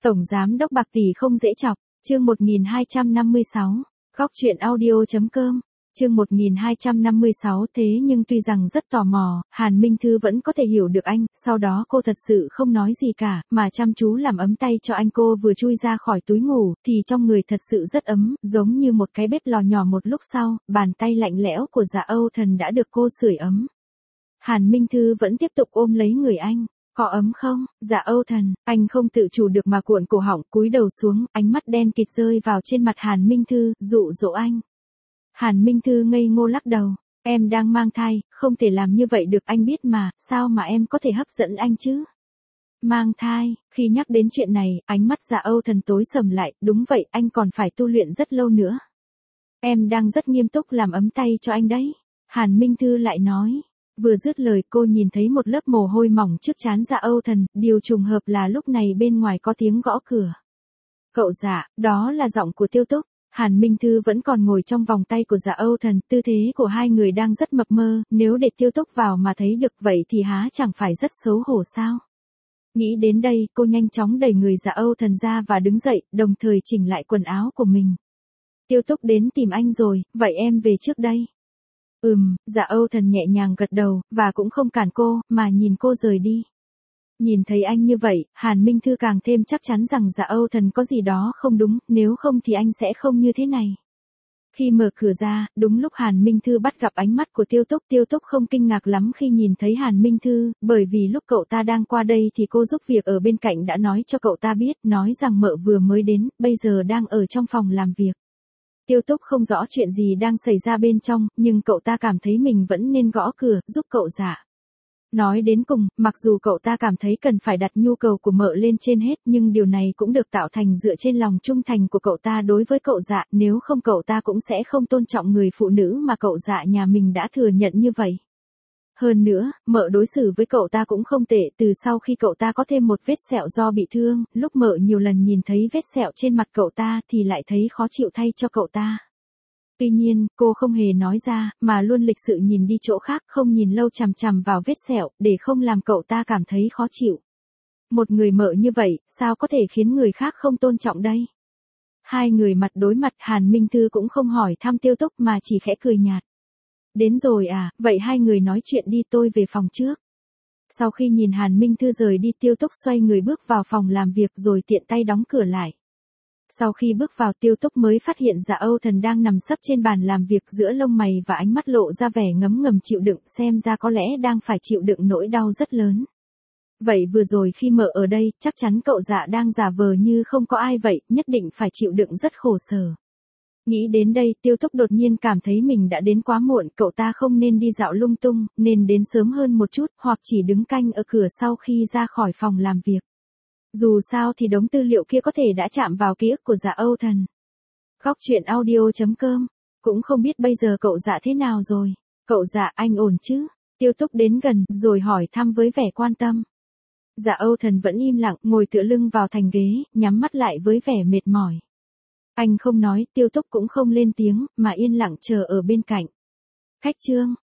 Tổng giám đốc Bạc Tỷ không dễ chọc, chương 1256, góc truyện audio.com, chương 1256. Thế nhưng tuy rằng rất tò mò, Hàn Minh Thư vẫn có thể hiểu được anh, sau đó cô thật sự không nói gì cả, mà chăm chú làm ấm tay cho anh. Cô vừa chui ra khỏi túi ngủ, thì trong người thật sự rất ấm, giống như một cái bếp lò nhỏ. Một lúc sau, bàn tay lạnh lẽo của Dạ Âu Thần đã được cô sưởi ấm. Hàn Minh Thư vẫn tiếp tục ôm lấy người anh. Có ấm không? Dạ Âu Thần, anh không tự chủ được mà cuộn cổ họng, cúi đầu xuống, ánh mắt đen kịt rơi vào trên mặt Hàn Minh Thư, dụ dỗ anh. Hàn Minh Thư ngây ngô lắc đầu, em đang mang thai, không thể làm như vậy được, anh biết mà, sao mà em có thể hấp dẫn anh chứ? Mang thai, khi nhắc đến chuyện này, ánh mắt Dạ Âu Thần tối sầm lại, đúng vậy, anh còn phải tu luyện rất lâu nữa. Em đang rất nghiêm túc làm ấm tay cho anh đấy. Hàn Minh Thư lại nói. Vừa dứt lời cô nhìn thấy một lớp mồ hôi mỏng trước trán Dạ Âu Thần, điều trùng hợp là lúc này bên ngoài có tiếng gõ cửa. Cậu Dạ, đó là giọng của Tiêu Túc. Hàn Minh Thư vẫn còn ngồi trong vòng tay của Dạ Âu Thần, tư thế của hai người đang rất mập mơ, nếu để Tiêu Túc vào mà thấy được vậy thì há chẳng phải rất xấu hổ sao? Nghĩ đến đây, cô nhanh chóng đẩy người Dạ Âu Thần ra và đứng dậy, đồng thời chỉnh lại quần áo của mình. Tiêu Túc đến tìm anh rồi, vậy em về trước đây. Dạ Âu Thần nhẹ nhàng gật đầu, và cũng không cản cô, mà nhìn cô rời đi. Nhìn thấy anh như vậy, Hàn Minh Thư càng thêm chắc chắn rằng Dạ Âu Thần có gì đó không đúng, nếu không thì anh sẽ không như thế này. Khi mở cửa ra, đúng lúc Hàn Minh Thư bắt gặp ánh mắt của Tiêu Túc không kinh ngạc lắm khi nhìn thấy Hàn Minh Thư, bởi vì lúc cậu ta đang qua đây thì cô giúp việc ở bên cạnh đã nói cho cậu ta biết, nói rằng mợ vừa mới đến, bây giờ đang ở trong phòng làm việc. Tiêu Túc không rõ chuyện gì đang xảy ra bên trong, nhưng cậu ta cảm thấy mình vẫn nên gõ cửa, giúp cậu Dạ. Nói đến cùng, mặc dù cậu ta cảm thấy cần phải đặt nhu cầu của mợ lên trên hết, nhưng điều này cũng được tạo thành dựa trên lòng trung thành của cậu ta đối với cậu Dạ, nếu không cậu ta cũng sẽ không tôn trọng người phụ nữ mà cậu Dạ nhà mình đã thừa nhận như vậy. Hơn nữa, mợ đối xử với cậu ta cũng không tệ, từ sau khi cậu ta có thêm một vết sẹo do bị thương, lúc mợ nhiều lần nhìn thấy vết sẹo trên mặt cậu ta thì lại thấy khó chịu thay cho cậu ta. Tuy nhiên, cô không hề nói ra, mà luôn lịch sự nhìn đi chỗ khác, không nhìn lâu chằm chằm vào vết sẹo, để không làm cậu ta cảm thấy khó chịu. Một người mợ như vậy, sao có thể khiến người khác không tôn trọng đây? Hai người mặt đối mặt, Hàn Minh Thư cũng không hỏi thăm Tiêu Túc mà chỉ khẽ cười nhạt. Đến rồi à, vậy hai người nói chuyện đi, tôi về phòng trước. Sau khi nhìn Hàn Minh Thư rời đi, Tiêu Túc xoay người bước vào phòng làm việc rồi tiện tay đóng cửa lại. Sau khi bước vào, Tiêu Túc mới phát hiện Dạ Âu Thần đang nằm sấp trên bàn làm việc, giữa lông mày và ánh mắt lộ ra vẻ ngấm ngầm chịu đựng, xem ra có lẽ đang phải chịu đựng nỗi đau rất lớn. Vậy vừa rồi khi mợ ở đây, chắc chắn cậu Dạ đang giả vờ như không có ai vậy, nhất định phải chịu đựng rất khổ sở. Nghĩ đến đây, Tiêu Túc đột nhiên cảm thấy mình đã đến quá muộn, cậu ta không nên đi dạo lung tung, nên đến sớm hơn một chút, hoặc chỉ đứng canh ở cửa sau khi ra khỏi phòng làm việc. Dù sao thì đống tư liệu kia có thể đã chạm vào ký ức của Dạ Âu Thần. Góc truyện audio.com, cũng không biết bây giờ cậu Dạ thế nào rồi. Cậu Dạ, anh ổn chứ? Tiêu Túc đến gần, rồi hỏi thăm với vẻ quan tâm. Dạ Âu Thần vẫn im lặng, ngồi tựa lưng vào thành ghế, nhắm mắt lại với vẻ mệt mỏi. Anh không nói, Tiêu Túc cũng không lên tiếng, mà yên lặng chờ ở bên cạnh. Khách trương,